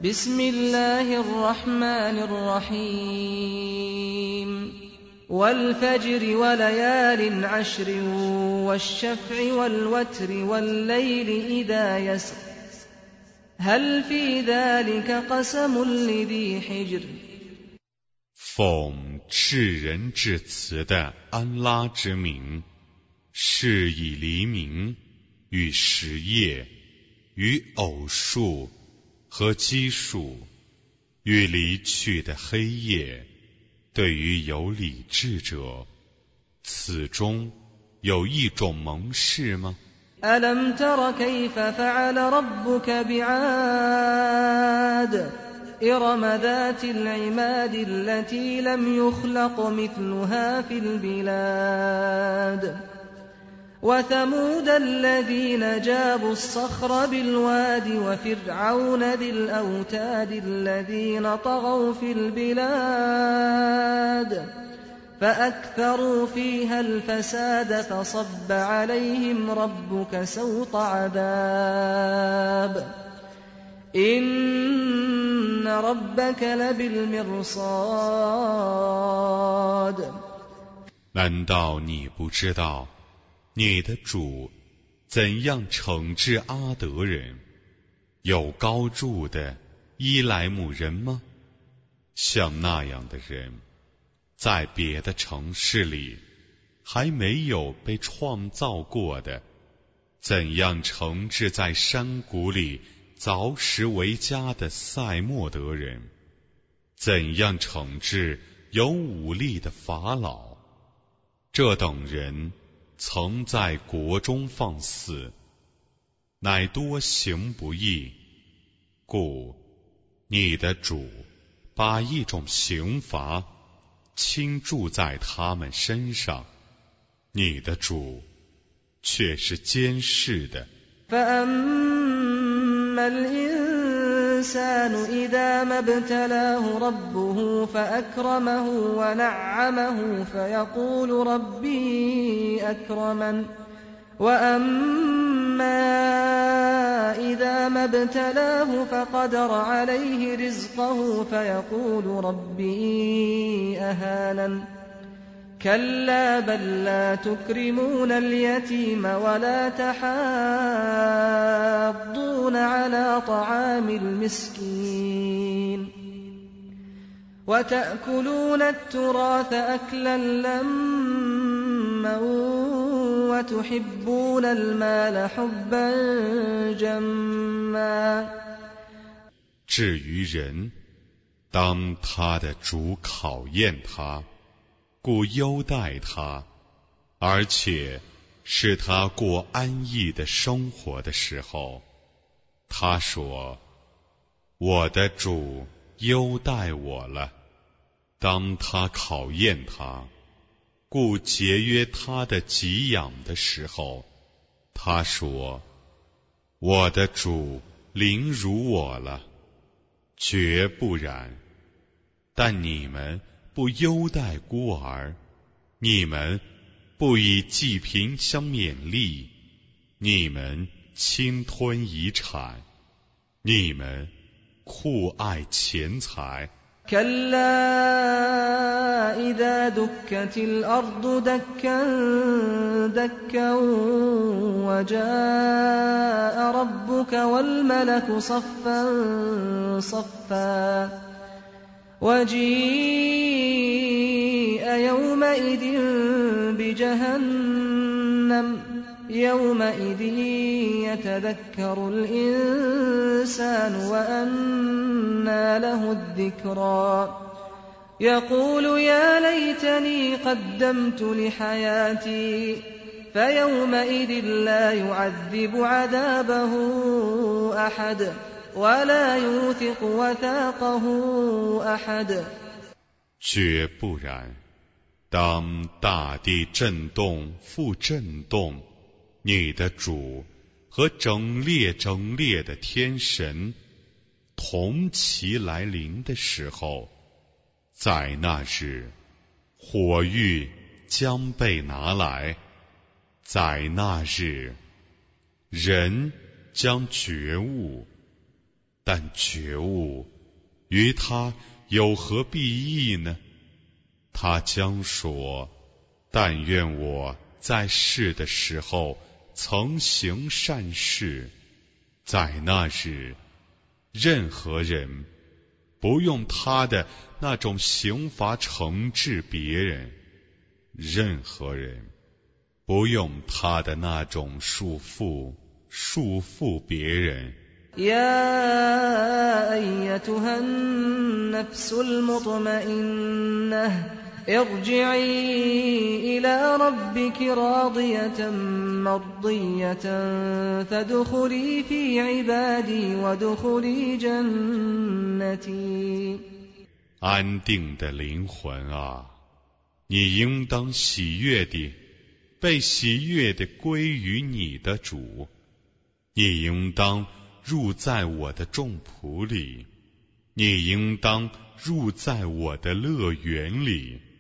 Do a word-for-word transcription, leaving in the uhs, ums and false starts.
بسم الله الرحمن الرحيم والفجر وليال عشر والشفع والوتر والليل إذا يسر هل في ذلك قسم لذي حجر 奉至仁至慈的安拉之名，是以黎明与时夜与偶数和奇数与离去的黑夜，对于有理智者，此中有一种蒙氏吗？ ألم تر كيف فعل ربك بعاد إرم ذات العماد التي لم يخلق مثلها في البلاد وثمود الذين جابوا الصخر بالواد وفرعون ذي الأوتاد الذين طغوا في البلاد فأكثروا فيها الفساد فصب عليهم ربك سوط عذاب إن ربك لبالمرصاد 难道你不知道你的主怎样惩治阿德人？有高筑的伊莱姆人吗？像那样的人，在别的城市里还没有被创造过的。怎样惩治在山谷里凿石为家的塞莫德人？怎样惩治有武力的法老？这等人曾在国中放肆，乃多行不义，故你的主把一种刑罚倾注在他们身上，你的主却是监视的。 فأما الإنسان إذا ما ابتلاه ربه فأكرمه ونعمه فيقول ربي أكرمن وأما إذا ما ابتلاه فقدر عليه رزقه فيقول ربي أهانن كلا بل لا تكرمون اليتيم ولا تحاضون على طعام المسكين وتأكلون التراث أكلا لما وتحبون المال حبا جما 至于人，当他的主考验他，故优待他，而且使他过安逸的生活的时候，他说：“我的主优待我了。”当他考验他，故节约他的给养的时候，他说：“我的主凌辱我了。”绝不然，但你们不优待孤儿，你们不以济贫相勉励，你们侵吞遗产，你们酷爱钱财。 كلا إذا دكت الأرض دكا دكا وجاء ربك والملك صفا صفا وجيء يومئذ بجهنم يومئذ يتذكر الإنسان وأنى له الذكرى يقول يا ليتني قدمت لحياتي فيومئذ لا يعذب عذابه أحد ولا يوثق وثاقه أحد 绝不然，当大地震动复震动，你的主和整列整列的天神同齐来临的时候，在那日，火狱将被拿来，在那日，人将觉悟， 但觉悟与他有何裨益呢？他将说：但愿我在世的时候曾行善事，在那日，任何人不用他的那种刑罚惩治别人，任何人不用他的那种束缚束缚别人。 يا أيتها النفس المطمئنة ارجعي إلى ربك راضية مرضية فادخلي في عبادي وادخلي جنتي。 安定的灵魂啊，你应当喜悦地被喜悦地归于你的主，你应当入在我的众仆里，你应当入在我的乐园里。